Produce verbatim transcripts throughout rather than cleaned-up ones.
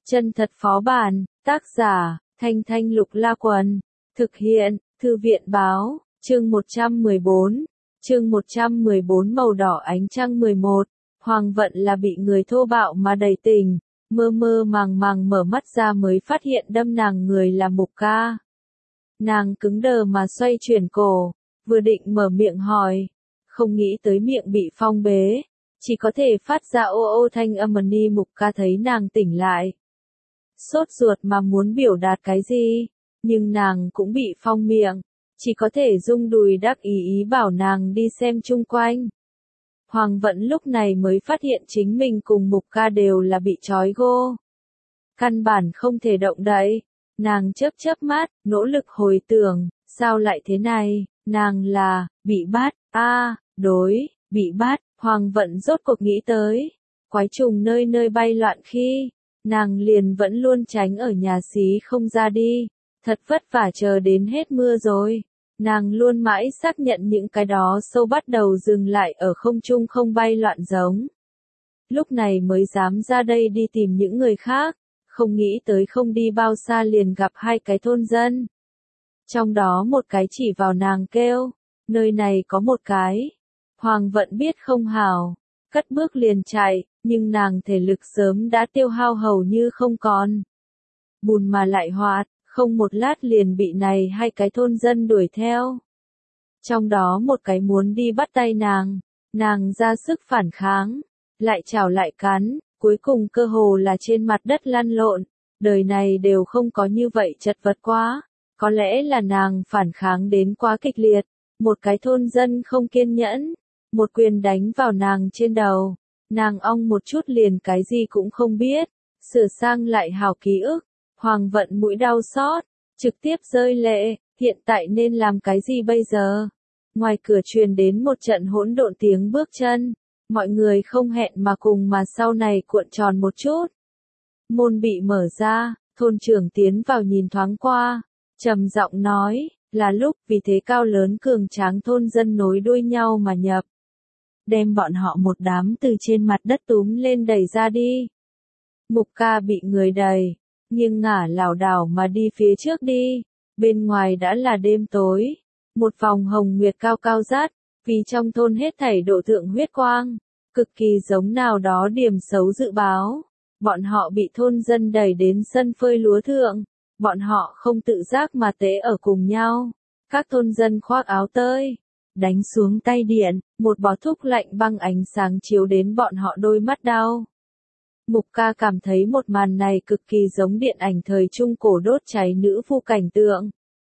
Chân thật phó bản, tác giả, Thanh Thanh Lục La Quần, thực hiện, Thư viện báo, chương một trăm mười bốn, chương một trăm mười bốn màu đỏ ánh trăng mười một, Hoàng Vận là bị người thô bạo mà đầy tình, mơ mơ màng màng mở mắt ra mới phát hiện đâm nàng người là Mục Ca. Nàng cứng đờ mà xoay chuyển cổ, vừa định mở miệng hỏi, không nghĩ tới miệng bị phong bế, chỉ có thể phát ra ô ô thanh âm. Ni Mục Ca thấy nàng tỉnh lại, sốt ruột mà muốn biểu đạt cái gì, nhưng nàng cũng bị phong miệng, chỉ có thể rung đùi đáp ý ý bảo nàng đi xem chung quanh. Hoàng Vận lúc này mới phát hiện chính mình cùng Mục Ca đều là bị trói gô, căn bản không thể động đậy. Nàng chớp chớp mắt, nỗ lực hồi tưởng, sao lại thế này, nàng là, bị bắt, a à, đối, bị bắt. Hoàng Vận rốt cuộc nghĩ tới, quái trùng nơi nơi bay loạn khi, nàng liền vẫn luôn tránh ở nhà xí không ra đi, thật vất vả chờ đến hết mưa rồi. Nàng luôn mãi xác nhận những cái đó sâu bắt đầu dừng lại ở không trung không bay loạn giống. Lúc này mới dám ra đây đi tìm những người khác, không nghĩ tới không đi bao xa liền gặp hai cái thôn dân. Trong đó một cái chỉ vào nàng kêu, nơi này có một cái. Hoàng Vận biết không hảo, cất bước liền chạy, nhưng nàng thể lực sớm đã tiêu hao hầu như không còn. Bùn mà lại hoạt, không một lát liền bị này hai cái thôn dân đuổi theo. Trong đó một cái muốn đi bắt tay nàng, nàng ra sức phản kháng, lại chảo lại cắn, cuối cùng cơ hồ là trên mặt đất lăn lộn, đời này đều không có như vậy chật vật quá, có lẽ là nàng phản kháng đến quá kịch liệt, một cái thôn dân không kiên nhẫn, một quyền đánh vào nàng trên đầu, nàng ong một chút liền cái gì cũng không biết, sửa sang lại hào ký ức. Hoàng Vận mũi đau xót, trực tiếp rơi lệ, hiện tại nên làm cái gì bây giờ? Ngoài cửa truyền đến một trận hỗn độn tiếng bước chân, mọi người không hẹn mà cùng mà sau này cuộn tròn một chút. Môn bị mở ra, thôn trưởng tiến vào nhìn thoáng qua, trầm giọng nói, là lúc vì thế cao lớn cường tráng thôn dân nối đuôi nhau mà nhập. Đem bọn họ một đám từ trên mặt đất túm lên đẩy ra đi. Mục Ca bị người đẩy, nghiêng ngả lảo đảo mà đi phía trước đi, bên ngoài đã là đêm tối, một vòng hồng nguyệt cao cao rát, vì trong thôn hết thảy độ thượng huyết quang, cực kỳ giống nào đó điểm xấu dự báo. Bọn họ bị thôn dân đẩy đến sân phơi lúa thượng, bọn họ không tự giác mà tế ở cùng nhau, các thôn dân khoác áo tơi, đánh xuống tay điện, một bó thuốc lạnh băng ánh sáng chiếu đến bọn họ đôi mắt đau. Mục Ca cảm thấy một màn này cực kỳ giống điện ảnh thời trung cổ đốt cháy nữ phu cảnh tượng.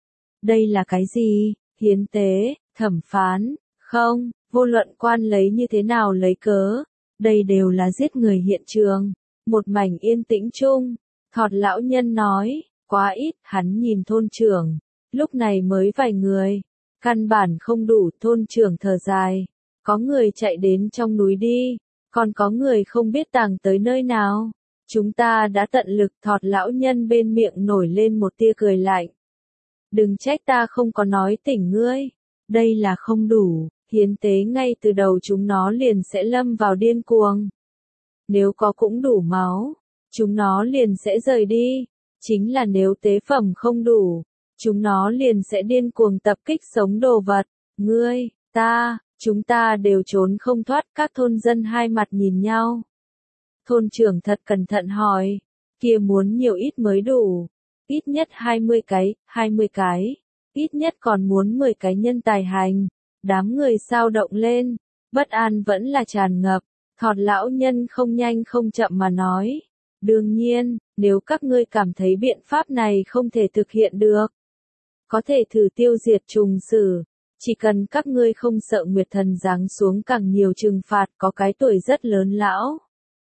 Đây là cái gì? Hiến tế, thẩm phán, không, vô luận quan lấy như thế nào lấy cớ, đây đều là giết người hiện trường. Một mảnh yên tĩnh chung, Thọt lão nhân nói, quá ít. Hắn nhìn thôn trưởng, lúc này mới vài người, căn bản không đủ. Thôn trưởng thở dài, có người chạy đến trong núi đi, còn có người không biết tàng tới nơi nào. Chúng ta đã tận lực. Thọt lão nhân bên miệng nổi lên một tia cười lạnh. Đừng trách ta không có nói tỉnh ngươi, đây là không đủ, hiến tế ngay từ đầu chúng nó liền sẽ lâm vào điên cuồng. Nếu có cũng đủ máu, chúng nó liền sẽ rời đi, chính là nếu tế phẩm không đủ, chúng nó liền sẽ điên cuồng tập kích sống đồ vật. Ngươi, ta, chúng ta đều trốn không thoát. Các thôn dân hai mặt nhìn nhau. Thôn trưởng thật cẩn thận hỏi, kia muốn nhiều ít mới đủ? Ít nhất hai mươi cái, hai mươi cái, ít nhất còn muốn mười cái nhân tài hành. Đám người sao động lên, bất an vẫn là tràn ngập. Thọt lão nhân không nhanh không chậm mà nói, đương nhiên, nếu các ngươi cảm thấy biện pháp này không thể thực hiện được, có thể thử tiêu diệt trùng sử, chỉ cần các ngươi không sợ Nguyệt Thần giáng xuống càng nhiều trừng phạt. Có cái tuổi rất lớn lão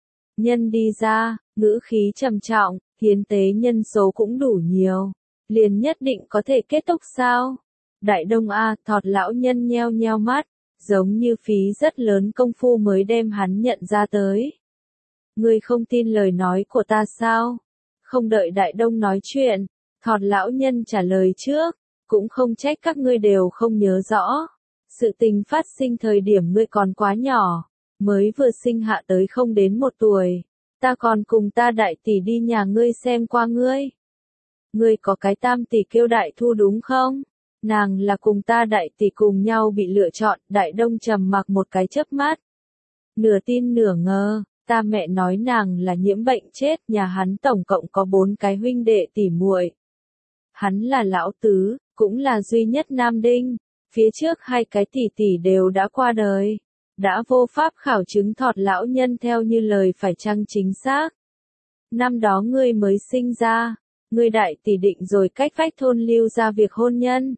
nhân đi ra, ngữ khí trầm trọng, hiến tế nhân số cũng đủ nhiều, liền nhất định có thể kết thúc sao? Đại Đông a, Thọt lão nhân nheo nheo mắt, giống như phí rất lớn công phu mới đem hắn nhận ra tới. Ngươi không tin lời nói của ta sao? Không đợi Đại Đông nói chuyện, Thọt lão nhân trả lời trước, cũng không trách các ngươi đều không nhớ rõ. Sự tình phát sinh thời điểm ngươi còn quá nhỏ, mới vừa sinh hạ tới không đến một tuổi. ta còn cùng ta đại tỷ đi nhà ngươi xem qua ngươi. Ngươi có cái tam tỷ kêu Đại Thu đúng không? Nàng là cùng ta đại tỷ cùng nhau bị lựa chọn. Đại Đông trầm mặc một cái chớp mắt. Nửa tin nửa ngờ, ta mẹ nói nàng là nhiễm bệnh chết, nhà hắn tổng cộng có bốn cái huynh đệ tỷ muội. Hắn là lão tứ, cũng là duy nhất nam đinh, phía trước hai cái tỷ tỷ đều đã qua đời. Đã vô pháp khảo chứng thọt lão nhân theo như lời phải chăng chính xác. Năm đó ngươi mới sinh ra, ngươi đại tỷ định rồi cách vách thôn Lưu ra việc hôn nhân.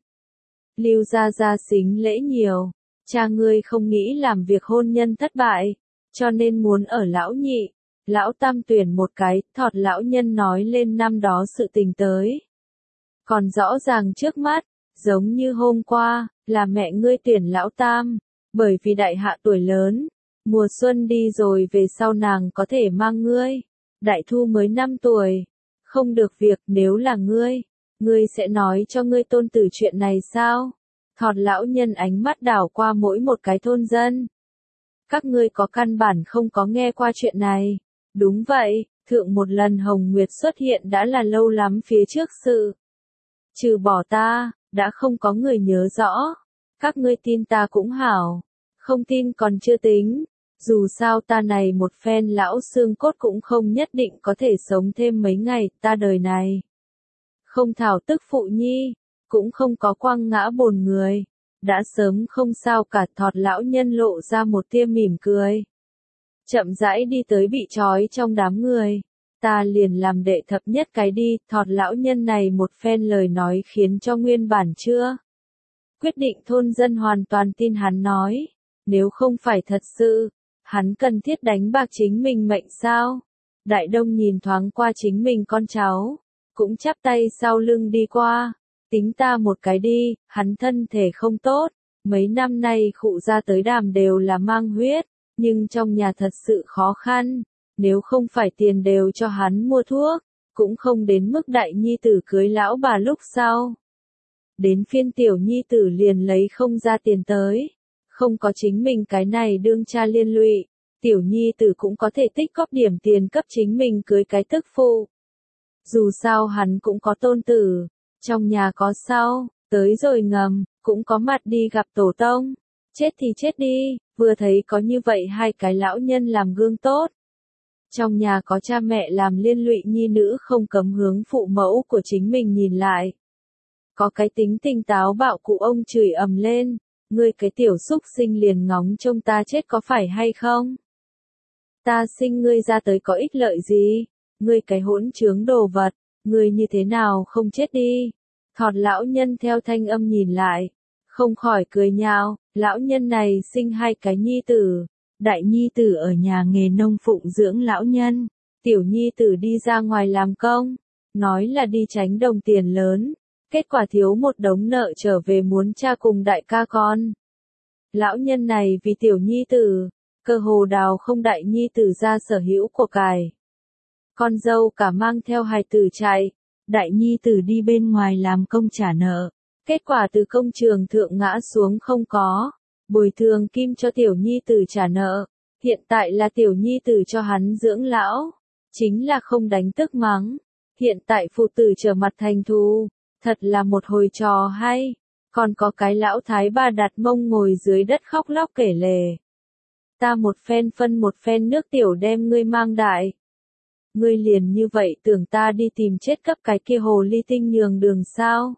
Lưu ra gia xính lễ nhiều, cha ngươi không nghĩ làm việc hôn nhân thất bại, cho nên muốn ở lão nhị, lão tam tuyển một cái, thọt lão nhân nói lên năm đó sự tình tới. Còn rõ ràng trước mắt, giống như hôm qua, là mẹ ngươi tuyển lão tam, bởi vì đại hạ tuổi lớn, mùa xuân đi rồi về sau nàng có thể mang ngươi. Đại Thu mới năm tuổi, không được việc, nếu là ngươi, ngươi sẽ nói cho ngươi tôn tử chuyện này sao? Thọt lão nhân ánh mắt đảo qua mỗi một cái thôn dân. Các ngươi có căn bản không có nghe qua chuyện này. Đúng vậy, thượng một lần Hồng Nguyệt xuất hiện đã là lâu lắm phía trước sự. Trừ bỏ ta, đã không có người nhớ rõ. Các ngươi tin ta cũng hảo, không tin còn chưa tính. Dù sao ta này một phen lão xương cốt cũng không nhất định có thể sống thêm mấy ngày, ta đời này. Không thảo tức phụ nhi, cũng không có quăng ngã bồn người. Đã sớm không sao cả, thọt lão nhân lộ ra một tia mỉm cười. Chậm rãi đi tới bị trói trong đám người. Ta liền làm đệ thập nhất cái đi, thọt lão nhân này một phen lời nói khiến cho nguyên bản chưa. Quyết định thôn dân hoàn toàn tin hắn nói. Nếu không phải thật sự, hắn cần thiết đánh bạc chính mình mệnh sao? Đại Đông nhìn thoáng qua chính mình con cháu, cũng chắp tay sau lưng đi qua. Tính ta một cái đi, hắn thân thể không tốt, mấy năm nay khụ ra tới đàm đều là mang huyết, nhưng trong nhà thật sự khó khăn, nếu không phải tiền đều cho hắn mua thuốc, cũng không đến mức đại nhi tử cưới lão bà lúc sau. Đến phiên tiểu nhi tử liền lấy không ra tiền tới, không có chính mình cái này đương cha liên lụy, tiểu nhi tử cũng có thể tích góp điểm tiền cấp chính mình cưới cái tức phụ. Dù sao hắn cũng có tôn tử. Trong nhà có sau, tới rồi ngầm, cũng có mặt đi gặp tổ tông. Chết thì chết đi, vừa thấy có như vậy hai cái lão nhân làm gương tốt. Trong nhà có cha mẹ làm liên lụy nhi nữ không cấm hướng phụ mẫu của chính mình nhìn lại. Có cái tính tình táo bạo cụ ông chửi ầm lên, ngươi cái tiểu xúc sinh liền ngóng trông ta chết có phải hay không? Ta sinh ngươi ra tới có ích lợi gì? Ngươi cái hỗn trướng đồ vật. Người như thế nào không chết đi? Thọt lão nhân theo thanh âm nhìn lại, không khỏi cười nhạo, lão nhân này sinh hai cái nhi tử, đại nhi tử ở nhà nghề nông phụng dưỡng lão nhân, tiểu nhi tử đi ra ngoài làm công, nói là đi tránh đồng tiền lớn, kết quả thiếu một đống nợ trở về muốn cha cùng đại ca con. Lão nhân này vì tiểu nhi tử, cơ hồ đào không đại nhi tử ra sở hữu của cải. Con dâu cả mang theo hài tử chạy, đại nhi tử đi bên ngoài làm công trả nợ, kết quả từ công trường thượng ngã xuống không có, bồi thường kim cho tiểu nhi tử trả nợ, hiện tại là tiểu nhi tử cho hắn dưỡng lão, chính là không đánh tức mắng, hiện tại phụ tử trở mặt thành thù, thật là một hồi trò hay, còn có cái lão thái bà đặt mông ngồi dưới đất khóc lóc kể lể. Ta một phen phân một phen nước tiểu đem ngươi mang đại. Ngươi liền như vậy tưởng ta đi tìm chết cấp cái kia hồ ly tinh nhường đường sao?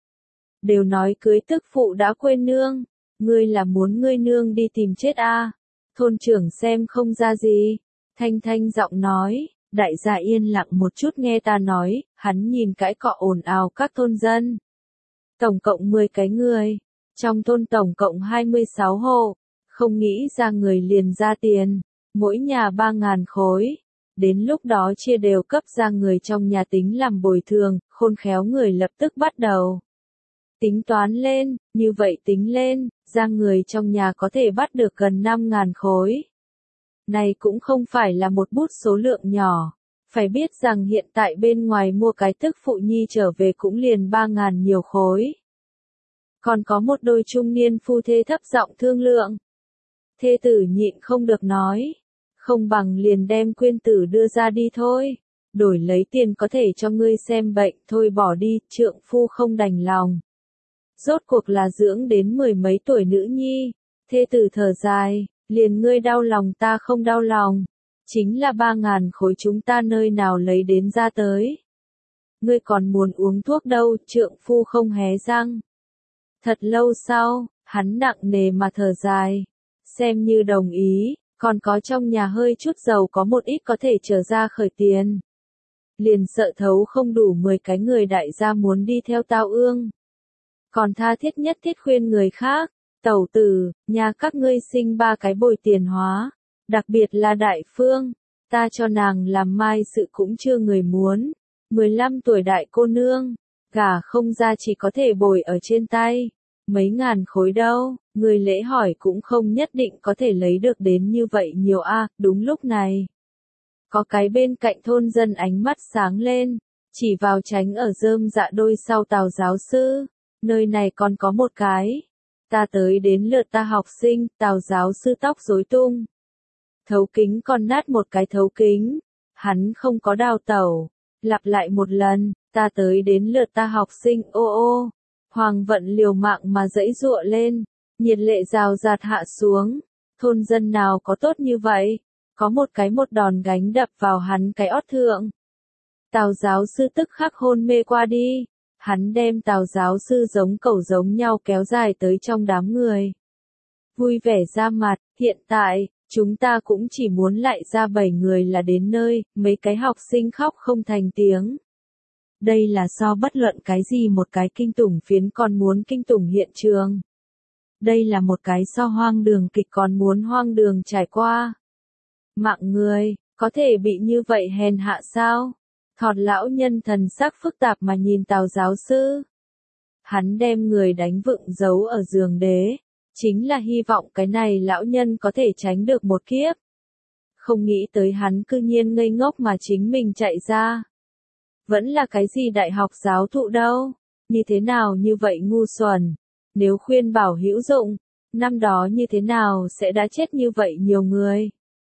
Đều nói cưới tức phụ đã quên nương, ngươi là muốn ngươi nương đi tìm chết a? À? Thôn trưởng xem không ra gì, thanh thanh giọng nói, đại gia yên lặng một chút nghe ta nói, hắn nhìn cãi cọ ồn ào các thôn dân. Tổng cộng mười cái người, trong thôn tổng cộng hai mươi sáu hộ, không nghĩ ra người liền ra tiền, mỗi nhà ba ngàn khối. Đến lúc đó chia đều cấp ra người trong nhà tính làm bồi thường, khôn khéo người lập tức bắt đầu. Tính toán lên, như vậy tính lên, ra người trong nhà có thể bắt được gần năm ngàn khối. Này cũng không phải là một bút số lượng nhỏ, phải biết rằng hiện tại bên ngoài mua cái tức phụ nhi trở về cũng liền ba ngàn nhiều khối. Còn có một đôi trung niên phu thê thấp giọng thương lượng. Thê tử nhịn không được nói. Không bằng liền đem quyên tử đưa ra đi thôi. Đổi lấy tiền có thể cho ngươi xem bệnh, thôi bỏ đi, trượng phu không đành lòng. Rốt cuộc là dưỡng đến mười mấy tuổi nữ nhi, thê tử thở dài, liền ngươi đau lòng ta không đau lòng. Chính là ba ngàn khối chúng ta nơi nào lấy đến ra tới. Ngươi còn muốn uống thuốc đâu, trượng phu không hé răng. Thật lâu sau, hắn nặng nề mà thở dài. Xem như đồng ý, còn có trong nhà hơi chút dầu có một ít có thể trở ra khởi tiền. Liền sợ thấu không đủ mười cái người đại gia muốn đi theo tao ương. Còn tha thiết nhất thiết khuyên người khác, tẩu tử, nhà các ngươi sinh ba cái bồi tiền hóa, đặc biệt là đại phương, ta cho nàng làm mai sự cũng chưa người muốn, mười lăm tuổi đại cô nương, gả không ra chỉ có thể bồi ở trên tay, mấy ngàn khối đâu, người lễ hỏi cũng không nhất định có thể lấy được đến như vậy nhiều a. Đúng lúc này, có cái bên cạnh thôn dân ánh mắt sáng lên, chỉ vào tránh ở rơm dạ đôi sau Tào giáo sư, nơi này còn có một cái. Ta tới đến lượt ta học sinh, Tào giáo sư tóc rối tung. Thấu kính còn nát một cái thấu kính, hắn không có đào tẩu, lặp lại một lần, ta tới đến lượt ta học sinh, ô ô. Hoàng vận liều mạng mà dãy giụa lên, nhiệt lệ rào rạt hạ xuống, thôn dân nào có tốt như vậy, có một cái một đòn gánh đập vào hắn cái ót thượng. Tào giáo sư tức khắc hôn mê qua đi, hắn đem Tào giáo sư giống cẩu giống nhau kéo dài tới trong đám người. Vui vẻ ra mặt, hiện tại, chúng ta cũng chỉ muốn lại ra bảy người là đến nơi, mấy cái học sinh khóc không thành tiếng. Đây là so bất luận cái gì một cái kinh tủng phiến còn muốn kinh tủng hiện trường. Đây là một cái so hoang đường kịch còn muốn hoang đường trải qua. Mạng người, có thể bị như vậy hèn hạ sao? Thọt lão nhân thần sắc phức tạp mà nhìn Tào giáo sư. Hắn đem người đánh vựng giấu ở giường đế, chính là hy vọng cái này lão nhân có thể tránh được một kiếp. Không nghĩ tới hắn cư nhiên ngây ngốc mà chính mình chạy ra. Vẫn là cái gì đại học giáo thụ đâu, như thế nào như vậy ngu xuẩn, nếu khuyên bảo hữu dụng, năm đó như thế nào sẽ đã chết như vậy nhiều người.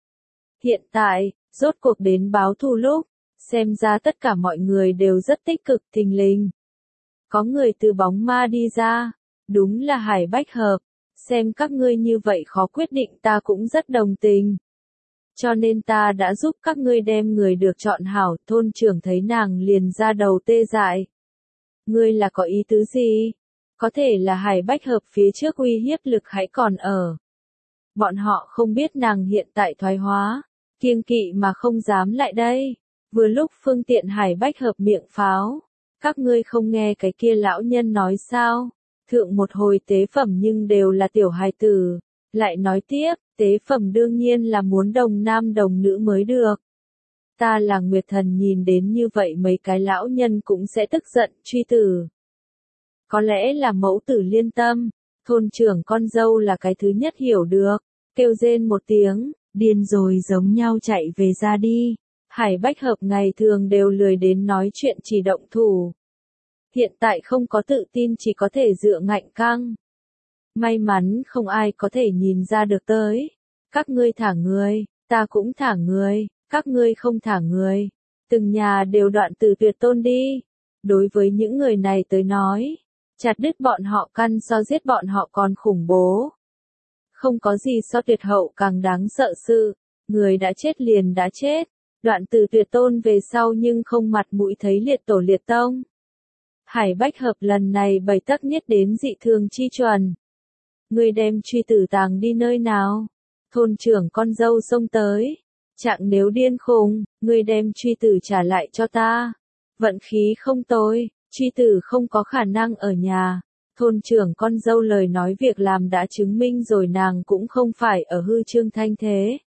Hiện tại, rốt cuộc đến báo thù lúc, xem ra tất cả mọi người đều rất tích cực thình lình. Có người từ bóng ma đi ra, đúng là Hải Bách Hợp, xem các ngươi như vậy khó quyết định ta cũng rất đồng tình. Cho nên ta đã giúp các ngươi đem người được chọn hảo, thôn trưởng thấy nàng liền ra đầu tê dại. Ngươi là có ý tứ gì? Có thể là Hải Bách Hợp phía trước uy hiếp lực hãy còn ở. Bọn họ không biết nàng hiện tại thoái hóa, kiêng kỵ mà không dám lại đây. Vừa lúc phương tiện Hải Bách Hợp miệng pháo. Các ngươi không nghe cái kia lão nhân nói sao? Thượng một hồi tế phẩm nhưng đều là tiểu hài tử. Lại nói tiếp, tế phẩm đương nhiên là muốn đồng nam đồng nữ mới được. Ta là Nguyệt Thần nhìn đến như vậy mấy cái lão nhân cũng sẽ tức giận, truy tử. Có lẽ là mẫu tử liên tâm, thôn trưởng con dâu là cái thứ nhất hiểu được, kêu rên một tiếng, điên rồi giống nhau chạy về ra đi. Hải Bách Hợp ngày thường đều lười đến nói chuyện chỉ động thủ. Hiện tại không có tự tin chỉ có thể dựa ngạnh căng. May mắn không ai có thể nhìn ra được tới. Các ngươi thả người, ta cũng thả người, các ngươi không thả người. Từng nhà đều đoạn từ tuyệt tôn đi. Đối với những người này tới nói, chặt đứt bọn họ căn so giết bọn họ còn khủng bố. Không có gì so tuyệt hậu càng đáng sợ sự, người đã chết liền đã chết. Đoạn từ tuyệt tôn về sau nhưng không mặt mũi thấy liệt tổ liệt tông. Hải Bách Hợp lần này bày tắc niết đến dị thường chi chuẩn. Ngươi đem truy tử tàng đi nơi nào? Thôn trưởng con dâu xông tới. Trạng nếu điên khùng, ngươi đem truy tử trả lại cho ta. Vận khí không tồi, truy tử không có khả năng ở nhà. Thôn trưởng con dâu lời nói việc làm đã chứng minh rồi nàng cũng không phải ở hư trương thanh thế.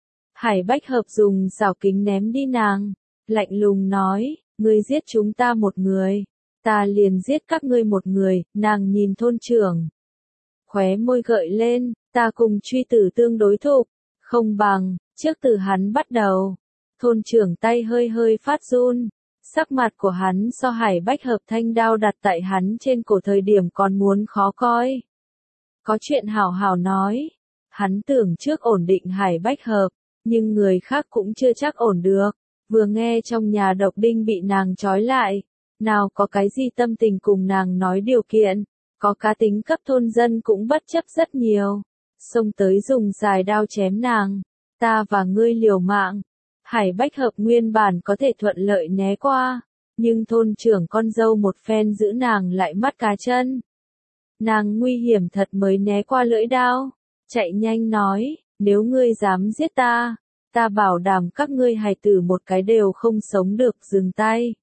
Hải Bách Hợp dùng xảo kính ném đi nàng, lạnh lùng nói, ngươi giết chúng ta một người, ta liền giết các ngươi một người, nàng nhìn thôn trưởng. Khóe môi gợi lên, ta cùng truy tử tương đối thục, không bằng, trước từ hắn bắt đầu. Thôn trưởng tay hơi hơi phát run, sắc mặt của hắn so Hải Bách Hợp thanh đao đặt tại hắn trên cổ thời điểm còn muốn khó coi. Có chuyện hảo hảo nói, hắn tưởng trước ổn định Hải Bách Hợp, nhưng người khác cũng chưa chắc ổn được. Vừa nghe trong nhà độc đinh bị nàng trói lại, nào có cái gì tâm tình cùng nàng nói điều kiện, có cá tính cấp thôn dân cũng bất chấp rất nhiều, xông tới dùng dài đao chém nàng, ta và ngươi liều mạng. Hải Bách Hợp nguyên bản có thể thuận lợi né qua, nhưng thôn trưởng con dâu một phen giữ nàng lại mắt cá chân. Nàng nguy hiểm thật mới né qua lưỡi đao, chạy nhanh nói, nếu ngươi dám giết ta, ta bảo đảm các ngươi hài tử một cái đều không sống được, dừng tay.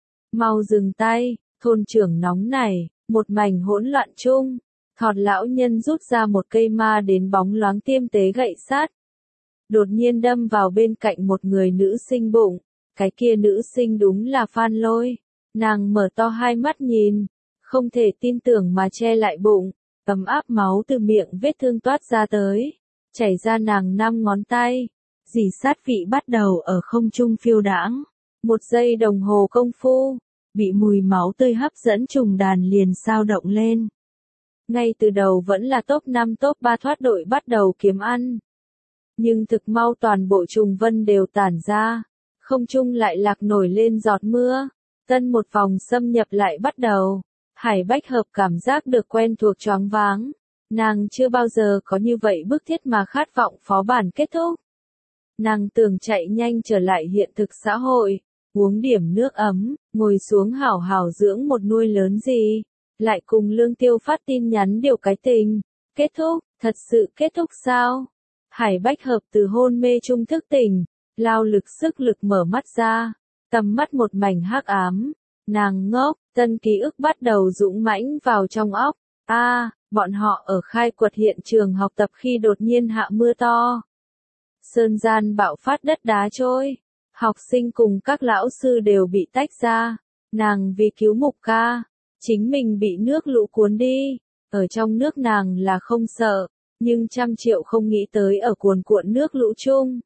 Mau dừng tay, thôn trưởng nóng nảy, một mảnh hỗn loạn chung, thọt lão nhân rút ra một cây ma đến bóng loáng tiêm tế gậy sắt. Đột nhiên đâm vào bên cạnh một người nữ sinh bụng, cái kia nữ sinh đúng là Phan Lôi, nàng mở to hai mắt nhìn, không thể tin tưởng mà che lại bụng, ấm áp máu từ miệng vết thương toát ra tới, chảy ra nàng năm ngón tay, dì sát vị bắt đầu ở không trung phiêu đãng, một giây đồng hồ công phu, bị mùi máu tươi hấp dẫn trùng đàn liền sao động lên. Ngay từ đầu vẫn là top năm top ba thoát đội bắt đầu kiếm ăn. Nhưng thực mau toàn bộ trùng vân đều tản ra, không trung lại lạc nổi lên giọt mưa, tân một vòng xâm nhập lại bắt đầu. Hải Bách Hợp cảm giác được quen thuộc choáng váng, nàng chưa bao giờ có như vậy bức thiết mà khát vọng phó bản kết thúc. Nàng tưởng chạy nhanh trở lại hiện thực xã hội, uống điểm nước ấm, ngồi xuống hảo hảo dưỡng một nuôi lớn gì, lại cùng Lương Tiêu phát tin nhắn điều cái tình. Kết thúc, thật sự kết thúc sao? Hải Bách Hợp từ hôn mê trung thức tỉnh, lao lực sức lực mở mắt ra, tầm mắt một mảnh hắc ám, nàng ngốc, tân ký ức bắt đầu dũng mãnh vào trong óc. A, à, bọn họ ở khai quật hiện trường học tập khi đột nhiên hạ mưa to. Sơn gian bạo phát đất đá trôi, học sinh cùng các lão sư đều bị tách ra, nàng vì cứu Mục Ca, chính mình bị nước lũ cuốn đi, ở trong nước nàng là không sợ, nhưng trăm triệu không nghĩ tới ở cuồn cuộn nước lũ chung.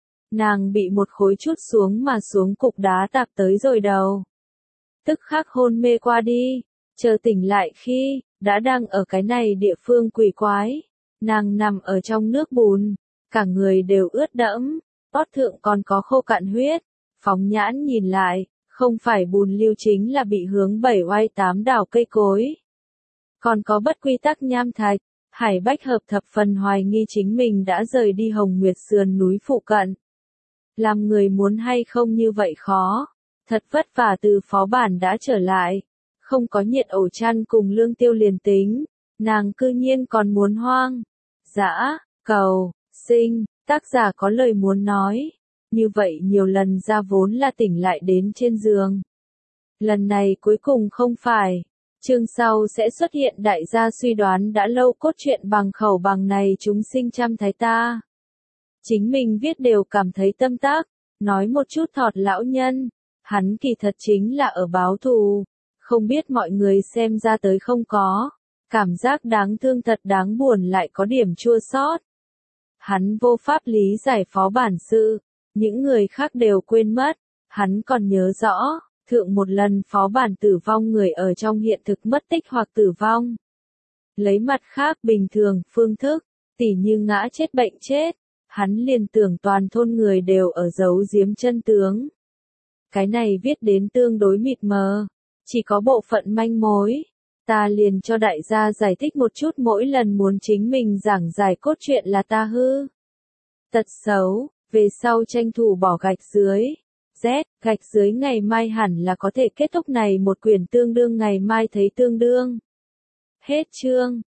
Nàng bị một khối chút xuống mà xuống cục đá tạp tới rồi đầu. Tức khắc hôn mê qua đi, chờ tỉnh lại khi, đã đang ở cái này địa phương quỷ quái. Nàng nằm ở trong nước bùn, cả người đều ướt đẫm, ót thượng còn có khô cạn huyết, phóng nhãn nhìn lại, không phải bùn lưu chính là bị hướng bảy oai tám đảo cây cối. Còn có bất quy tắc nham thạch, Hải Bách Hợp thập phần hoài nghi chính mình đã rời đi Hồng Nguyệt sườn núi phụ cận. Làm người muốn hay không như vậy khó, thật vất vả từ phó bản đã trở lại, không có nhiệt ổ chăn cùng Lương Tiêu liền tính, nàng cư nhiên còn muốn hoang, dã, cầu, sinh, tác giả có lời muốn nói, như vậy nhiều lần ra vốn là tỉnh lại đến trên giường. Lần này cuối cùng không phải. Chương sau sẽ xuất hiện đại gia suy đoán đã lâu cốt truyện bằng khẩu bằng này chúng sinh trăm thái ta. Chính mình viết đều cảm thấy tâm tác, nói một chút thọt lão nhân, hắn kỳ thật chính là ở báo thù, không biết mọi người xem ra tới không có, cảm giác đáng thương thật đáng buồn lại có điểm chua xót. Hắn vô pháp lý giải phó bản sự, những người khác đều quên mất, hắn còn nhớ rõ. Thượng một lần phó bản tử vong người ở trong hiện thực mất tích hoặc tử vong. Lấy mặt khác bình thường phương thức, tỉ như ngã chết bệnh chết, hắn liền tưởng toàn thôn người đều ở giấu giếm chân tướng. Cái này viết đến tương đối mịt mờ, chỉ có bộ phận manh mối. Ta liền cho đại gia giải thích một chút mỗi lần muốn chính mình giảng giải cốt truyện là ta hư. Tật xấu, về sau tranh thủ bỏ gạch dưới. Z, gạch dưới ngày mai hẳn là có thể kết thúc này một quyển tương đương ngày mai thấy tương đương. Hết chương.